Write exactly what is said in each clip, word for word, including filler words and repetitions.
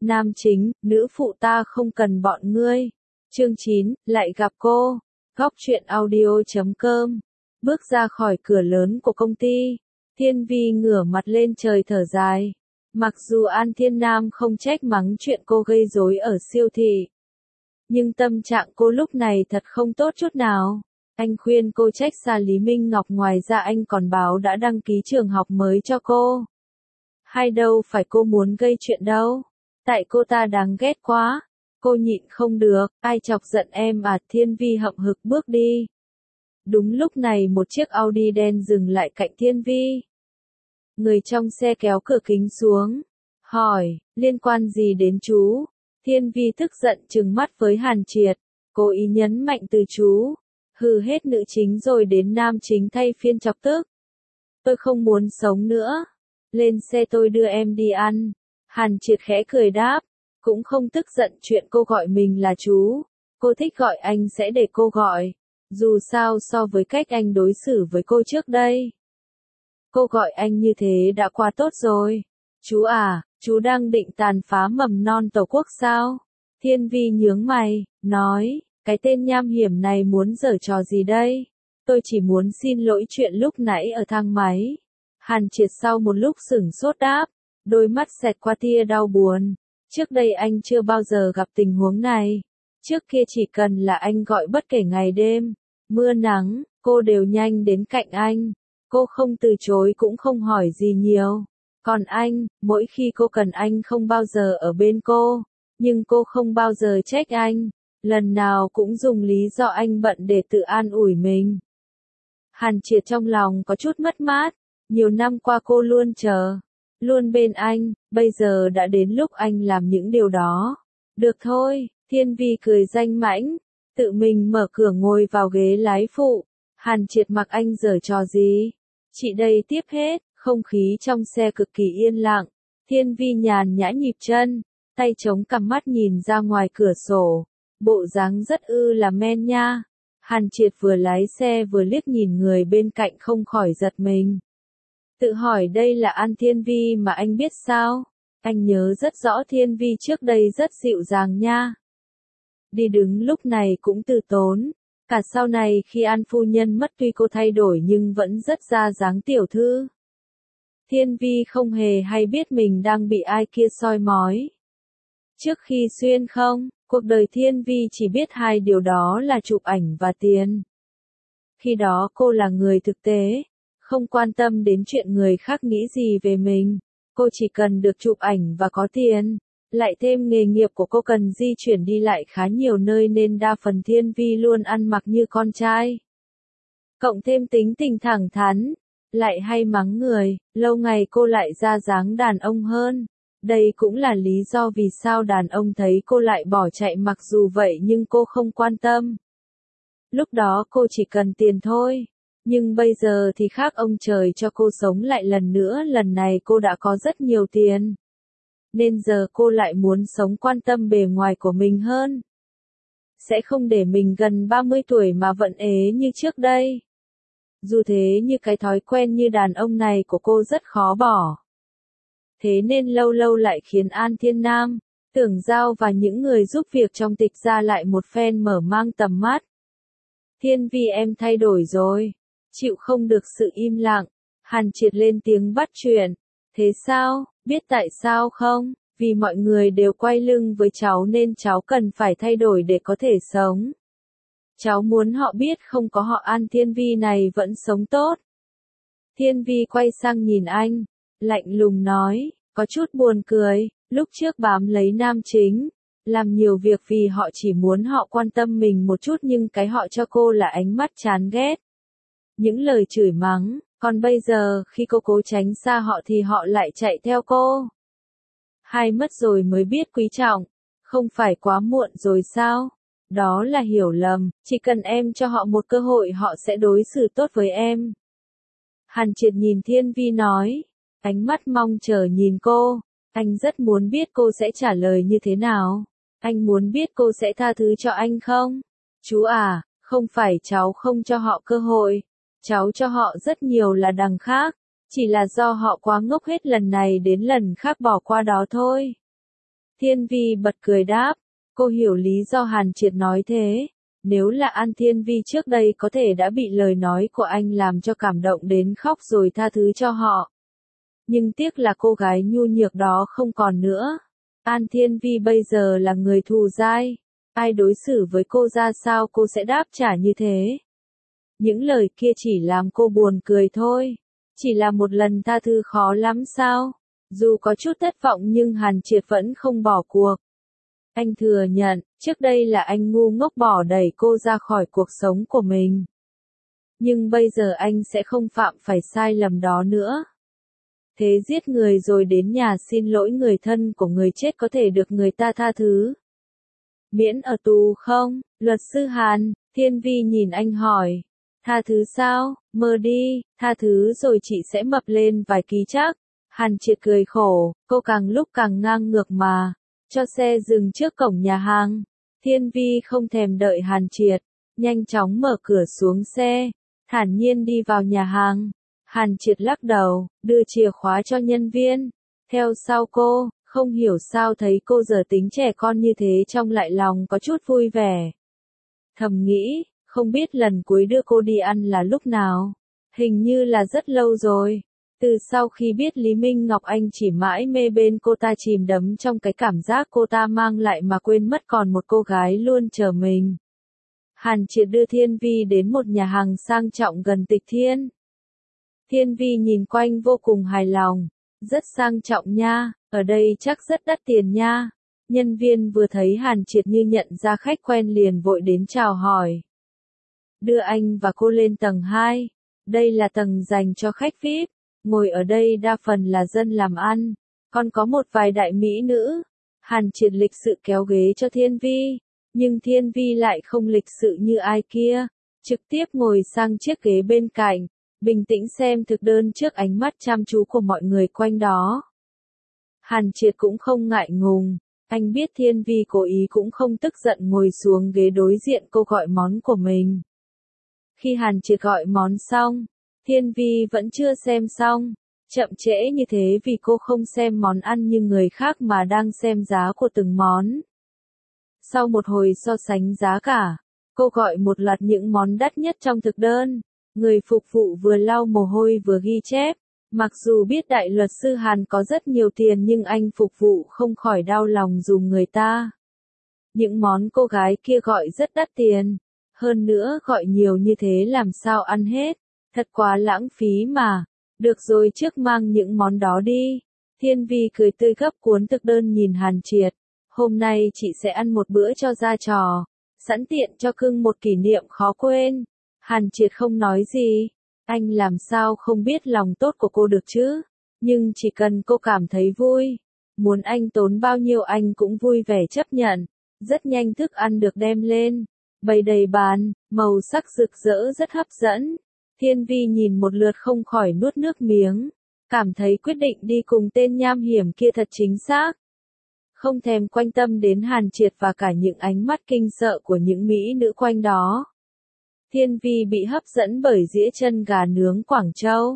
Nam chính, nữ phụ ta không cần bọn ngươi. Chương chín, lại gặp cô. Góc truyện audio chấm com. Bước ra khỏi cửa lớn của công ty, Thiên Vi ngửa mặt lên trời thở dài. Mặc dù An Thiên Nam không trách mắng chuyện cô gây rối ở siêu thị, nhưng tâm trạng cô lúc này thật không tốt chút nào. Anh khuyên cô trách xa Lý Minh Ngọc, ngoài ra anh còn báo đã đăng ký trường học mới cho cô. Hay đâu phải cô muốn gây chuyện đâu. Tại cô ta đáng ghét quá. Cô nhịn không được, ai chọc giận em à? Thiên Vi hậm hực bước đi. Đúng lúc này một chiếc Audi đen dừng lại cạnh Thiên Vi. Người trong xe kéo cửa kính xuống, hỏi, liên quan gì đến chú? Thiên Vi tức giận trừng mắt với Hàn Triệt, cố ý nhấn mạnh từ chú. Hừ, hết nữ chính rồi đến nam chính thay phiên chọc tức. Tôi không muốn sống nữa. Lên xe tôi đưa em đi ăn. Hàn Triệt khẽ cười đáp, cũng không tức giận chuyện cô gọi mình là chú. Cô thích gọi anh sẽ để cô gọi. Dù sao so với cách anh đối xử với cô trước đây, cô gọi anh như thế đã quá tốt rồi. Chú à, chú đang định tàn phá mầm non Tổ quốc sao? Thiên Vi nhướng mày, nói, cái tên nham hiểm này muốn giở trò gì đây? Tôi chỉ muốn xin lỗi chuyện lúc nãy ở thang máy. Hàn Triệt sau một lúc sửng sốt đáp, đôi mắt xẹt qua tia đau buồn. Trước đây anh chưa bao giờ gặp tình huống này. Trước kia chỉ cần là anh gọi bất kể ngày đêm, mưa nắng, cô đều nhanh đến cạnh anh. Cô không từ chối cũng không hỏi gì nhiều. Còn anh, mỗi khi cô cần anh không bao giờ ở bên cô, nhưng cô không bao giờ trách anh. Lần nào cũng dùng lý do anh bận để tự an ủi mình. Hàn Triệt trong lòng có chút mất mát. Nhiều năm qua cô luôn chờ, luôn bên anh, bây giờ đã đến lúc anh làm những điều đó. Được thôi, Thiên Vi cười danh mãnh, tự mình mở cửa ngồi vào ghế lái phụ. Hàn Triệt mặc anh giở trò gì? Chị đây tiếp hết, không khí trong xe cực kỳ yên lặng. Thiên Vi nhàn nhã nhịp chân, tay chống cằm mắt nhìn ra ngoài cửa sổ. Bộ dáng rất ư là men nha. Hàn Triệt vừa lái xe vừa liếc nhìn người bên cạnh không khỏi giật mình. Tự hỏi đây là An Thiên Vi mà anh biết sao? Anh nhớ rất rõ Thiên Vi trước đây rất dịu dàng nha. Đi đứng lúc này cũng từ tốn. Cả sau này khi An phu nhân mất tuy cô thay đổi nhưng vẫn rất ra dáng tiểu thư. Thiên Vi không hề hay biết mình đang bị ai kia soi mói. Trước khi xuyên không, cuộc đời Thiên Vi chỉ biết hai điều đó là chụp ảnh và tiền. Khi đó cô là người thực tế, không quan tâm đến chuyện người khác nghĩ gì về mình. Cô chỉ cần được chụp ảnh và có tiền. Lại thêm nghề nghiệp của cô cần di chuyển đi lại khá nhiều nơi nên đa phần Thiên Vi luôn ăn mặc như con trai. Cộng thêm tính tình thẳng thắn, lại hay mắng người, lâu ngày cô lại ra dáng đàn ông hơn. Đây cũng là lý do vì sao đàn ông thấy cô lại bỏ chạy, mặc dù vậy nhưng cô không quan tâm. Lúc đó cô chỉ cần tiền thôi. Nhưng bây giờ thì khác, ông trời cho cô sống lại lần nữa, lần này cô đã có rất nhiều tiền. Nên giờ cô lại muốn sống quan tâm bề ngoài của mình hơn. Sẽ không để mình gần ba mươi tuổi mà vẫn ế như trước đây. Dù thế như cái thói quen như đàn ông này của cô rất khó bỏ. Thế nên lâu lâu lại khiến An Thiên Nam, Tưởng Giao và những người giúp việc trong Tịch Gia lại một phen mở mang tầm mắt. Thiên Vi em thay đổi rồi. Chịu không được sự im lặng. Hàn Triệt lên tiếng bắt chuyện. Thế sao, biết tại sao không? Vì mọi người đều quay lưng với cháu nên cháu cần phải thay đổi để có thể sống. Cháu muốn họ biết không có họ An Thiên Vi này vẫn sống tốt. Thiên Vi quay sang nhìn anh, lạnh lùng nói, có chút buồn cười, lúc trước bám lấy nam chính, làm nhiều việc vì họ chỉ muốn họ quan tâm mình một chút, nhưng cái họ cho cô là ánh mắt chán ghét. Những lời chửi mắng, còn bây giờ khi cô cố tránh xa họ thì họ lại chạy theo cô. Hay mất rồi mới biết quý trọng, không phải quá muộn rồi sao? Đó là hiểu lầm, chỉ cần em cho họ một cơ hội họ sẽ đối xử tốt với em. Hàn Triệt nhìn Thiên Vi nói, ánh mắt mong chờ nhìn cô, anh rất muốn biết cô sẽ trả lời như thế nào. Anh muốn biết cô sẽ tha thứ cho anh không? Chú à, không phải cháu không cho họ cơ hội. Cháu cho họ rất nhiều là đằng khác, chỉ là do họ quá ngốc hết lần này đến lần khác bỏ qua đó thôi. Thiên Vi bật cười đáp, cô hiểu lý do Hàn Triệt nói thế. Nếu là An Thiên Vi trước đây có thể đã bị lời nói của anh làm cho cảm động đến khóc rồi tha thứ cho họ. Nhưng tiếc là cô gái nhu nhược đó không còn nữa. An Thiên Vi bây giờ là người thù dai. Ai đối xử với cô ra sao cô sẽ đáp trả như thế. Những lời kia chỉ làm cô buồn cười thôi. Chỉ là một lần tha thứ khó lắm sao? Dù có chút thất vọng nhưng Hàn Triệt vẫn không bỏ cuộc. Anh thừa nhận, trước đây là anh ngu ngốc bỏ đẩy cô ra khỏi cuộc sống của mình. Nhưng bây giờ anh sẽ không phạm phải sai lầm đó nữa. Thế giết người rồi đến nhà xin lỗi người thân của người chết có thể được người ta tha thứ. Miễn ở tù không? Luật sư Hàn, Thiên Vi nhìn anh hỏi. Tha thứ sao? Mơ đi, tha thứ rồi chị sẽ mập lên vài ký chắc. Hàn Triệt cười khổ, cô càng lúc càng ngang ngược mà. Cho xe dừng trước cổng nhà hàng. Thiên Vi không thèm đợi Hàn Triệt, nhanh chóng mở cửa xuống xe, thản nhiên đi vào nhà hàng. Hàn Triệt lắc đầu, đưa chìa khóa cho nhân viên, theo sau cô, không hiểu sao thấy cô giờ tính trẻ con như thế trong lại lòng có chút vui vẻ. Thầm nghĩ, không biết lần cuối đưa cô đi ăn là lúc nào, hình như là rất lâu rồi. Từ sau khi biết Lý Minh Ngọc anh chỉ mãi mê bên cô ta chìm đắm trong cái cảm giác cô ta mang lại mà quên mất còn một cô gái luôn chờ mình. Hàn Triệt đưa Thiên Vi đến một nhà hàng sang trọng gần Tịch Thiên. Thiên Vi nhìn quanh vô cùng hài lòng, rất sang trọng nha, ở đây chắc rất đắt tiền nha. Nhân viên vừa thấy Hàn Triệt như nhận ra khách quen liền vội đến chào hỏi. Đưa anh và cô lên tầng hai, đây là tầng dành cho khách vi ai pi. Ngồi ở đây đa phần là dân làm ăn, còn có một vài đại mỹ nữ. Hàn Triệt lịch sự kéo ghế cho Thiên Vi, nhưng Thiên Vi lại không lịch sự như ai kia, trực tiếp ngồi sang chiếc ghế bên cạnh, bình tĩnh xem thực đơn trước ánh mắt chăm chú của mọi người quanh đó. Hàn Triệt cũng không ngại ngùng, anh biết Thiên Vi cố ý cũng không tức giận ngồi xuống ghế đối diện cô gọi món của mình. Khi Hàn Triệt gọi món xong, Thiên Vi vẫn chưa xem xong, chậm trễ như thế vì cô không xem món ăn như người khác mà đang xem giá của từng món. Sau một hồi so sánh giá cả, cô gọi một loạt những món đắt nhất trong thực đơn. Người phục vụ vừa lau mồ hôi vừa ghi chép. Mặc dù biết đại luật sư Hàn có rất nhiều tiền nhưng anh phục vụ không khỏi đau lòng dùm người ta. Những món cô gái kia gọi rất đắt tiền. Hơn nữa gọi nhiều như thế làm sao ăn hết. Thật quá lãng phí mà. Được rồi trước mang những món đó đi. Thiên Vi cười tươi gấp cuốn thực đơn nhìn Hàn Triệt. Hôm nay chị sẽ ăn một bữa cho ra trò. Sẵn tiện cho cưng một kỷ niệm khó quên. Hàn Triệt không nói gì. Anh làm sao không biết lòng tốt của cô được chứ. Nhưng chỉ cần cô cảm thấy vui. Muốn anh tốn bao nhiêu anh cũng vui vẻ chấp nhận. Rất nhanh thức ăn được đem lên. Bày đầy bàn, màu sắc rực rỡ rất hấp dẫn. Thiên Vi nhìn một lượt không khỏi nuốt nước miếng. Cảm thấy quyết định đi cùng tên nham hiểm kia thật chính xác. Không thèm quan tâm đến Hàn Triệt và cả những ánh mắt kinh sợ của những mỹ nữ quanh đó. Thiên Vi bị hấp dẫn bởi dĩa chân gà nướng Quảng Châu.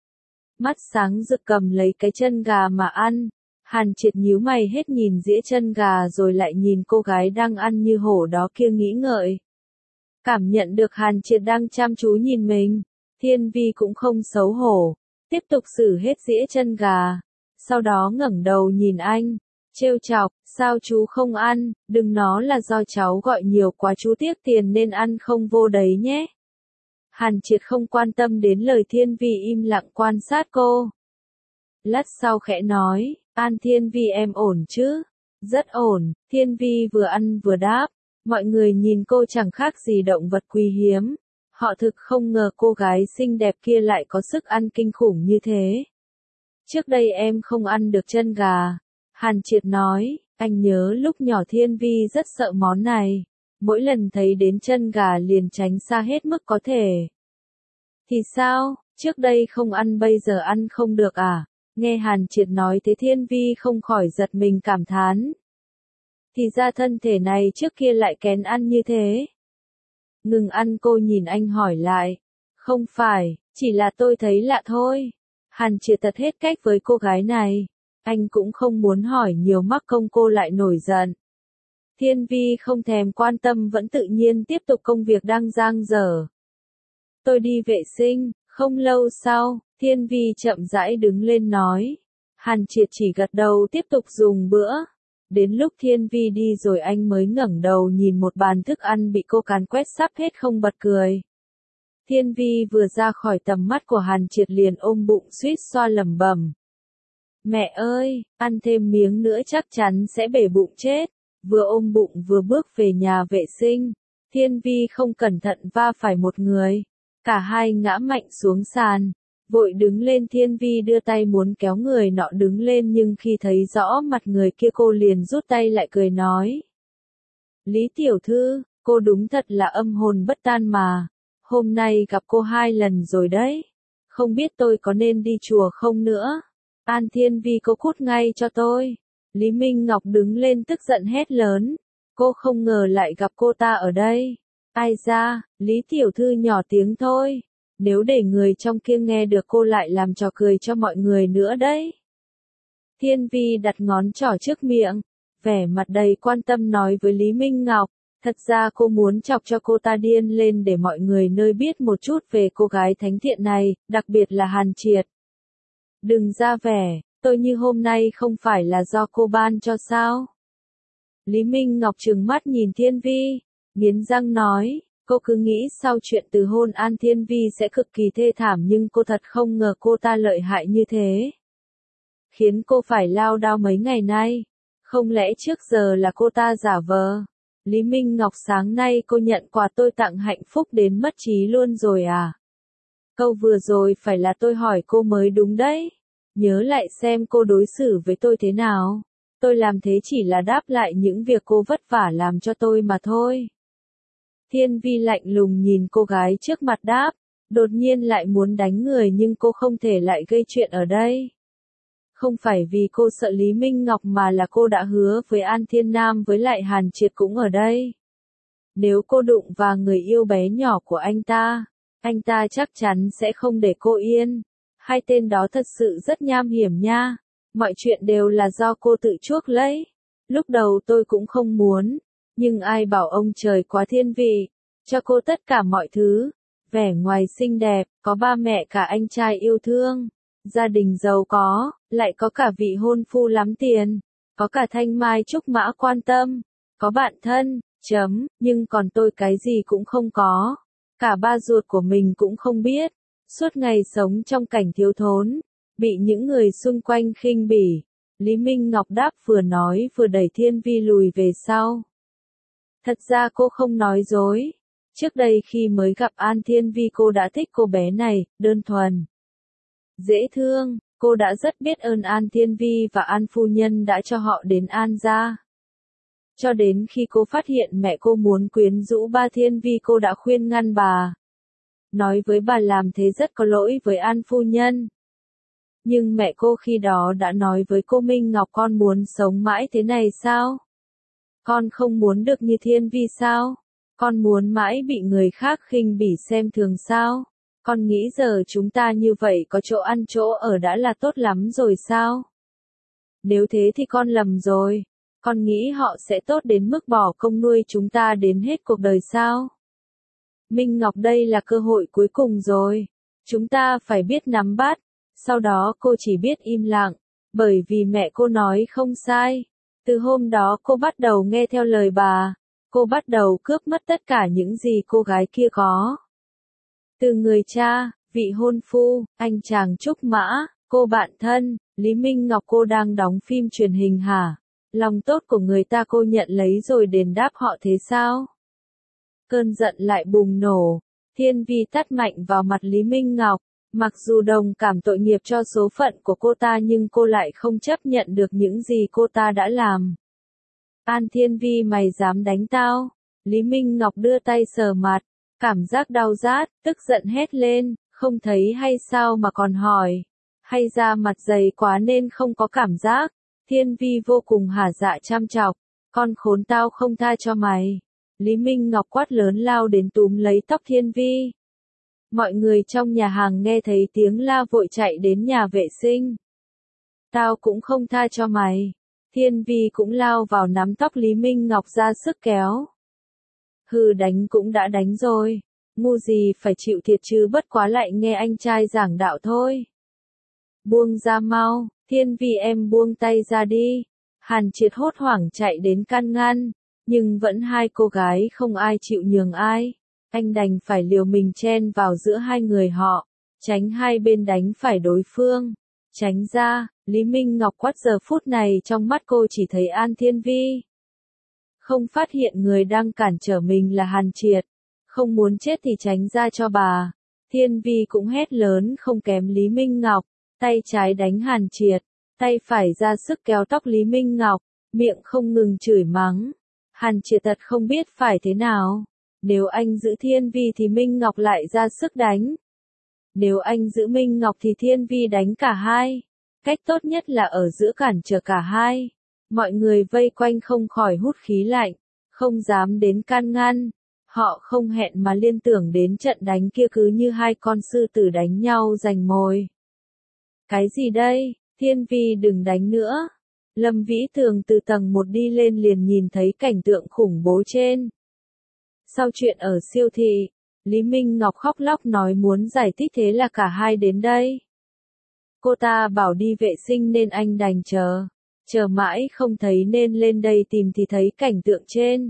Mắt sáng rực cầm lấy cái chân gà mà ăn. Hàn Triệt nhíu mày hết nhìn dĩa chân gà rồi lại nhìn cô gái đang ăn như hổ đó kia nghĩ ngợi. Cảm nhận được Hàn Triệt đang chăm chú nhìn mình, Thiên Vi cũng không xấu hổ, tiếp tục xử hết dĩa chân gà. Sau đó ngẩng đầu nhìn anh, trêu chọc, sao chú không ăn, đừng nói là do cháu gọi nhiều quá chú tiếc tiền nên ăn không vô đấy nhé. Hàn Triệt không quan tâm đến lời Thiên Vi im lặng quan sát cô. Lát sau khẽ nói, An Thiên Vi em ổn chứ? Rất ổn, Thiên Vi vừa ăn vừa đáp. Mọi người nhìn cô chẳng khác gì động vật quý hiếm. Họ thực không ngờ cô gái xinh đẹp kia lại có sức ăn kinh khủng như thế. Trước đây em không ăn được chân gà. Hàn Triệt nói, anh nhớ lúc nhỏ Thiên Vi rất sợ món này. Mỗi lần thấy đến chân gà liền tránh xa hết mức có thể. Thì sao, trước đây không ăn bây giờ ăn không được à? Nghe Hàn Triệt nói thế Thiên Vi không khỏi giật mình cảm thán. Thì ra thân thể này trước kia lại kén ăn như thế. Ngừng ăn cô nhìn anh hỏi lại. Không phải, chỉ là tôi thấy lạ thôi. Hàn Triệt thật hết cách với cô gái này. Anh cũng không muốn hỏi nhiều mắc công cô lại nổi giận. Thiên Vi không thèm quan tâm vẫn tự nhiên tiếp tục công việc đang dang dở. Tôi đi vệ sinh, không lâu sau, Thiên Vi chậm rãi đứng lên nói. Hàn Triệt chỉ gật đầu tiếp tục dùng bữa. Đến lúc Thiên Vi đi rồi anh mới ngẩng đầu nhìn một bàn thức ăn bị cô càn quét sắp hết không bật cười. Thiên Vi vừa ra khỏi tầm mắt của Hàn Triệt liền ôm bụng suýt xoa lẩm bẩm. Mẹ ơi, ăn thêm miếng nữa chắc chắn sẽ bể bụng chết. Vừa ôm bụng vừa bước về nhà vệ sinh. Thiên Vi không cẩn thận va phải một người. Cả hai ngã mạnh xuống sàn. Vội đứng lên Thiên Vi đưa tay muốn kéo người nọ đứng lên nhưng khi thấy rõ mặt người kia cô liền rút tay lại cười nói. Lý tiểu thư, cô đúng thật là âm hồn bất tan mà. Hôm nay gặp cô hai lần rồi đấy. Không biết tôi có nên đi chùa không nữa. An Thiên Vi cô cút ngay cho tôi. Lý Minh Ngọc đứng lên tức giận hét lớn. Cô không ngờ lại gặp cô ta ở đây. Ai ra, Lý tiểu thư nhỏ tiếng thôi. Nếu để người trong kia nghe được cô lại làm trò cười cho mọi người nữa đấy. Thiên Vi đặt ngón trỏ trước miệng, vẻ mặt đầy quan tâm nói với Lý Minh Ngọc, thật ra cô muốn chọc cho cô ta điên lên để mọi người nơi biết một chút về cô gái thánh thiện này, đặc biệt là Hàn Triệt. Đừng ra vẻ, tôi như hôm nay không phải là do cô ban cho sao? Lý Minh Ngọc trừng mắt nhìn Thiên Vi, nghiến răng nói. Cô cứ nghĩ sau chuyện từ hôn An Thiên Vi sẽ cực kỳ thê thảm nhưng cô thật không ngờ cô ta lợi hại như thế. Khiến cô phải lao đao mấy ngày nay. Không lẽ trước giờ là cô ta giả vờ? Lý Minh Ngọc sáng nay cô nhận quà tôi tặng hạnh phúc đến mất trí luôn rồi à? Câu vừa rồi phải là tôi hỏi cô mới đúng đấy. Nhớ lại xem cô đối xử với tôi thế nào. Tôi làm thế chỉ là đáp lại những việc cô vất vả làm cho tôi mà thôi. Thiên Vi lạnh lùng nhìn cô gái trước mặt đáp, đột nhiên lại muốn đánh người nhưng cô không thể lại gây chuyện ở đây. Không phải vì cô sợ Lý Minh Ngọc mà là cô đã hứa với An Thiên Nam với lại Hàn Triệt cũng ở đây. Nếu cô đụng vào người yêu bé nhỏ của anh ta, anh ta chắc chắn sẽ không để cô yên. Hai tên đó thật sự rất nham hiểm nha. Mọi chuyện đều là do cô tự chuốc lấy. Lúc đầu tôi cũng không muốn. Nhưng ai bảo ông trời quá thiên vị, cho cô tất cả mọi thứ, vẻ ngoài xinh đẹp, có ba mẹ cả anh trai yêu thương, gia đình giàu có, lại có cả vị hôn phu lắm tiền, có cả thanh mai trúc mã quan tâm, có bạn thân, chấm, nhưng còn tôi cái gì cũng không có, cả ba ruột của mình cũng không biết, suốt ngày sống trong cảnh thiếu thốn, bị những người xung quanh khinh bỉ. Lý Minh Ngọc đáp vừa nói vừa đẩy Thiên Vi lùi về sau. Thật ra cô không nói dối. Trước đây khi mới gặp An Thiên Vi cô đã thích cô bé này, đơn thuần. Dễ thương, cô đã rất biết ơn An Thiên Vi và An Phu Nhân đã cho họ đến An gia. Cho đến khi cô phát hiện mẹ cô muốn quyến rũ ba Thiên Vi cô đã khuyên ngăn bà. Nói với bà làm thế rất có lỗi với An Phu Nhân. Nhưng mẹ cô khi đó đã nói với cô Minh Ngọc con muốn sống mãi thế này sao? Con không muốn được như Thiên Vi sao? Con muốn mãi bị người khác khinh bỉ xem thường sao? Con nghĩ giờ chúng ta như vậy có chỗ ăn chỗ ở đã là tốt lắm rồi sao? Nếu thế thì con lầm rồi. Con nghĩ họ sẽ tốt đến mức bỏ công nuôi chúng ta đến hết cuộc đời sao? Minh Ngọc đây là cơ hội cuối cùng rồi. Chúng ta phải biết nắm bắt. Sau đó cô chỉ biết im lặng. Bởi vì mẹ cô nói không sai. Từ hôm đó cô bắt đầu nghe theo lời bà. Cô bắt đầu cướp mất tất cả những gì cô gái kia có. Từ người cha, vị hôn phu, anh chàng trúc mã, cô bạn thân, Lý Minh Ngọc cô đang đóng phim truyền hình hả? Lòng tốt của người ta cô nhận lấy rồi đền đáp họ thế sao? Cơn giận lại bùng nổ. Thiên Vi tát mạnh vào mặt Lý Minh Ngọc. Mặc dù đồng cảm tội nghiệp cho số phận của cô ta nhưng cô lại không chấp nhận được những gì cô ta đã làm. An Thiên Vi mày dám đánh tao? Lý Minh Ngọc đưa tay sờ mặt, cảm giác đau rát, tức giận hét lên, không thấy hay sao mà còn hỏi. Hay da mặt dày quá nên không có cảm giác. Thiên Vi vô cùng hả dạ chăm chọc, con khốn tao không tha cho mày. Lý Minh Ngọc quát lớn lao đến túm lấy tóc Thiên Vi. Mọi người trong nhà hàng nghe thấy tiếng la vội chạy đến nhà vệ sinh. Tao cũng không tha cho mày. Thiên Vi cũng lao vào nắm tóc Lý Minh Ngọc ra sức kéo. Hừ, đánh cũng đã đánh rồi. Ngu gì phải chịu thiệt chứ, bất quá lại nghe anh trai giảng đạo thôi. Buông ra mau, Thiên Vi em buông tay ra đi. Hàn Triệt hốt hoảng chạy đến can ngăn, nhưng vẫn hai cô gái không ai chịu nhường ai. Anh đành phải liều mình chen vào giữa hai người họ, tránh hai bên đánh phải đối phương. Tránh ra, Lý Minh Ngọc quát, giờ phút này trong mắt cô chỉ thấy An Thiên Vi. Không phát hiện người đang cản trở mình là Hàn Triệt. Không muốn chết thì tránh ra cho bà. Thiên Vi cũng hét lớn không kém Lý Minh Ngọc, tay trái đánh Hàn Triệt, tay phải ra sức kéo tóc Lý Minh Ngọc, miệng không ngừng chửi mắng. Hàn Triệt thật không biết phải thế nào. Nếu anh giữ Thiên Vi thì Minh Ngọc lại ra sức đánh. Nếu anh giữ Minh Ngọc thì Thiên Vi đánh cả hai. Cách tốt nhất là ở giữa cản trở cả hai. Mọi người vây quanh không khỏi hút khí lạnh, không dám đến can ngăn. Họ không hẹn mà liên tưởng đến trận đánh kia cứ như hai con sư tử đánh nhau giành mồi. Cái gì đây? Thiên Vi đừng đánh nữa. Lâm Vĩ Tường từ tầng một đi lên liền nhìn thấy cảnh tượng khủng bố trên. Sau chuyện ở siêu thị, Lý Minh Ngọc khóc lóc nói muốn giải thích, thế là cả hai đến đây. Cô ta bảo đi vệ sinh nên anh đành chờ. Chờ mãi không thấy nên lên đây tìm thì thấy cảnh tượng trên.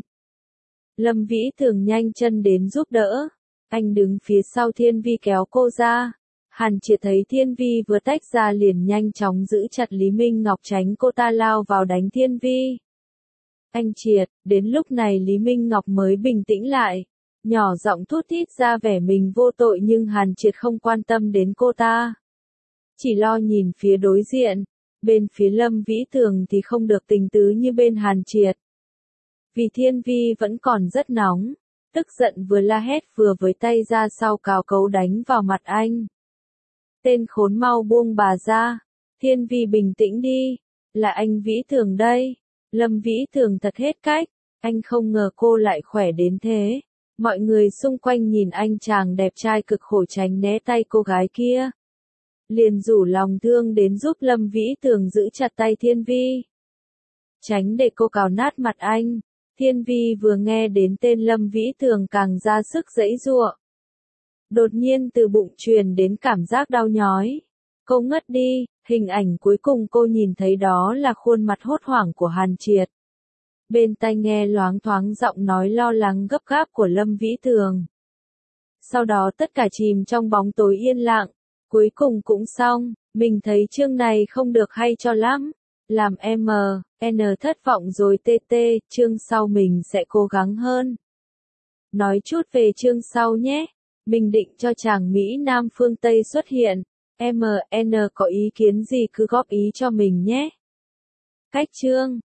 Lâm Vĩ Tường nhanh chân đến giúp đỡ. Anh đứng phía sau Thiên Vi kéo cô ra. Hàn Triệt thấy Thiên Vi vừa tách ra liền nhanh chóng giữ chặt Lý Minh Ngọc tránh cô ta lao vào đánh Thiên Vi. Anh Triệt, đến lúc này Lý Minh Ngọc mới bình tĩnh lại. Nhỏ giọng thút thít ra vẻ mình vô tội, nhưng Hàn Triệt không quan tâm đến cô ta. Chỉ lo nhìn phía đối diện. Bên phía Lâm Vĩ Tường thì không được tình tứ như bên Hàn Triệt. Vì Thiên Vi vẫn còn rất nóng. Tức giận vừa la hét vừa với tay ra sau cào cấu đánh vào mặt anh. Tên khốn, mau buông bà ra. Thiên Vi bình tĩnh đi. Là anh Vĩ Tường đây. Lâm Vĩ Tường thật hết cách. Anh không ngờ cô lại khỏe đến thế. Mọi người xung quanh nhìn anh chàng đẹp trai cực khổ tránh né tay cô gái kia. Liền rủ lòng thương đến giúp Lâm Vĩ Tường giữ chặt tay Thiên Vi. Tránh để cô cào nát mặt anh. Thiên Vi vừa nghe đến tên Lâm Vĩ Tường càng ra sức giãy giụa. Đột nhiên từ bụng truyền đến cảm giác đau nhói. Cô ngất đi, hình ảnh cuối cùng cô nhìn thấy đó là khuôn mặt hốt hoảng của Hàn Triệt. Bên tai nghe loáng thoáng giọng nói lo lắng gấp gáp của Lâm Vĩ Tường. Sau đó tất cả chìm trong bóng tối yên lặng. Cuối cùng cũng xong, mình thấy chương này không được hay cho lắm. Làm em en thất vọng rồi tê tê, chương sau mình sẽ cố gắng hơn. Nói chút về chương sau nhé. Mình định cho chàng Mỹ Nam phương Tây xuất hiện. em en có ý kiến gì cứ góp ý cho mình nhé. Cách chương